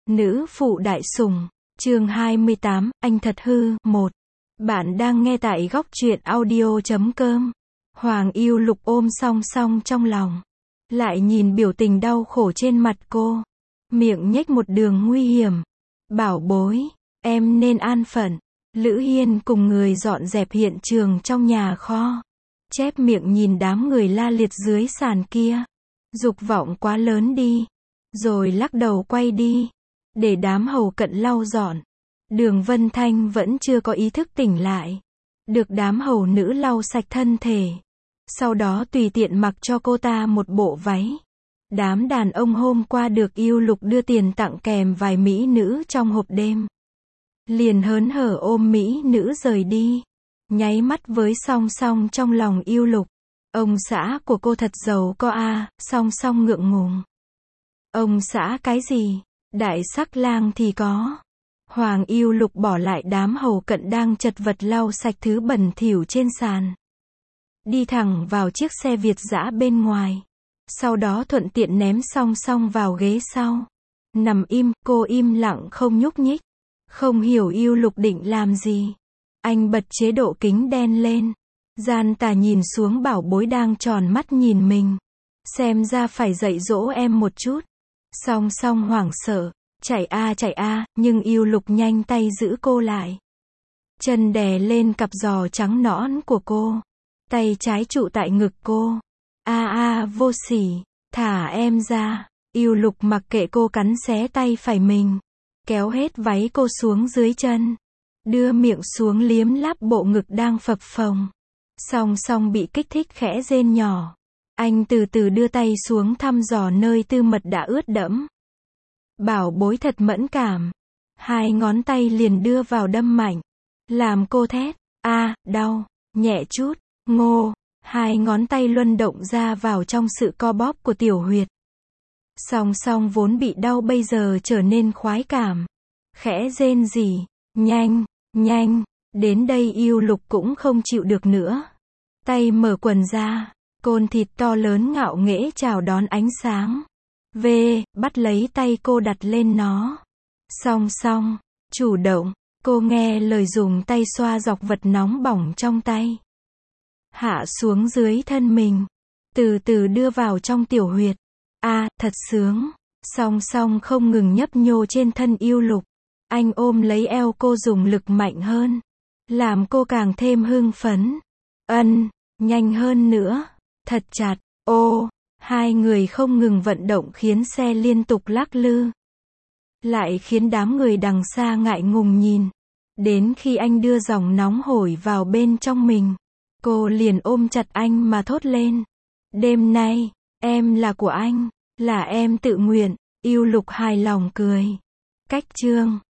Nữ phụ đại sủng, chương 28, anh thật hư, 1. Bạn đang nghe tại góc truyện audio.com. Hoàng Yêu Lục ôm song song trong lòng. Lại nhìn biểu tình đau khổ trên mặt cô. Miệng nhếch một đường nguy hiểm. Bảo bối, em nên an phận. Lữ Hiên cùng người dọn dẹp hiện trường trong nhà kho. Chép miệng nhìn đám người la liệt dưới sàn kia. Dục vọng quá lớn đi. Rồi lắc đầu quay đi. Để đám hầu cận lau dọn. Đường Vân Thanh vẫn chưa có ý thức tỉnh lại. Được đám hầu nữ lau sạch thân thể. Sau đó tùy tiện mặc cho cô ta một bộ váy. Đám đàn ông hôm qua được Yêu Lục đưa tiền tặng kèm vài mỹ nữ trong hộp đêm. Liền hớn hở ôm mỹ nữ rời đi. Nháy mắt với song song trong lòng Yêu Lục. Ông xã của cô thật giàu có a, song song ngượng ngùng. Ông xã cái gì? Đại sắc lang thì có. Hoàng Yêu Lục bỏ lại đám hầu cận đang chật vật lau sạch thứ bẩn thỉu trên sàn. Đi thẳng vào chiếc xe Việt dã bên ngoài. Sau đó thuận tiện ném song song vào ghế sau. Nằm im, cô im lặng không nhúc nhích. Không hiểu Yêu Lục định làm gì. Anh bật chế độ kính đen lên. Gian tà nhìn xuống bảo bối đang tròn mắt nhìn mình. Xem ra phải dạy dỗ em một chút. Song song hoảng sợ. Chạy a, nhưng Yêu Lục nhanh tay giữ cô lại. Chân đè lên cặp giò trắng nõn của cô. Tay trái trụ tại ngực cô. Vô sỉ. Thả em ra. Yêu Lục mặc kệ cô cắn xé tay phải mình. Kéo hết váy cô xuống dưới chân. Đưa miệng xuống liếm láp bộ ngực đang phập phồng. Song song bị kích thích khẽ rên nhỏ. Anh từ từ đưa tay xuống thăm dò nơi tư mật đã ướt đẫm. Bảo bối thật mẫn cảm. Hai ngón tay liền đưa vào đâm mạnh. Làm cô thét. Đau. Nhẹ chút. Ngô. Hai ngón tay luân động ra vào trong sự co bóp của tiểu huyệt. Song song vốn bị đau bây giờ trở nên khoái cảm. Khẽ rên rỉ. Nhanh. Đến đây Yêu Lục cũng không chịu được nữa. Tay mở quần ra. Côn thịt to lớn ngạo nghễ chào đón ánh sáng. Bắt lấy tay cô đặt lên nó. Song song. Chủ động. Cô nghe lời dùng tay xoa dọc vật nóng bỏng trong tay. Hạ xuống dưới thân mình. Từ từ đưa vào trong tiểu huyệt. Thật sướng. Song song không ngừng nhấp nhô trên thân Yêu Lục. Anh ôm lấy eo cô dùng lực mạnh hơn. Làm cô càng thêm hưng phấn. Nhanh hơn nữa. Thật chặt. Hai người không ngừng vận động khiến xe liên tục lắc lư. Lại khiến đám người đằng xa ngại ngùng nhìn. Đến khi anh đưa dòng nóng hổi vào bên trong mình. Cô liền ôm chặt anh mà thốt lên. Đêm nay, em là của anh. Là em tự nguyện. Yêu Lục hài lòng cười. Cách chương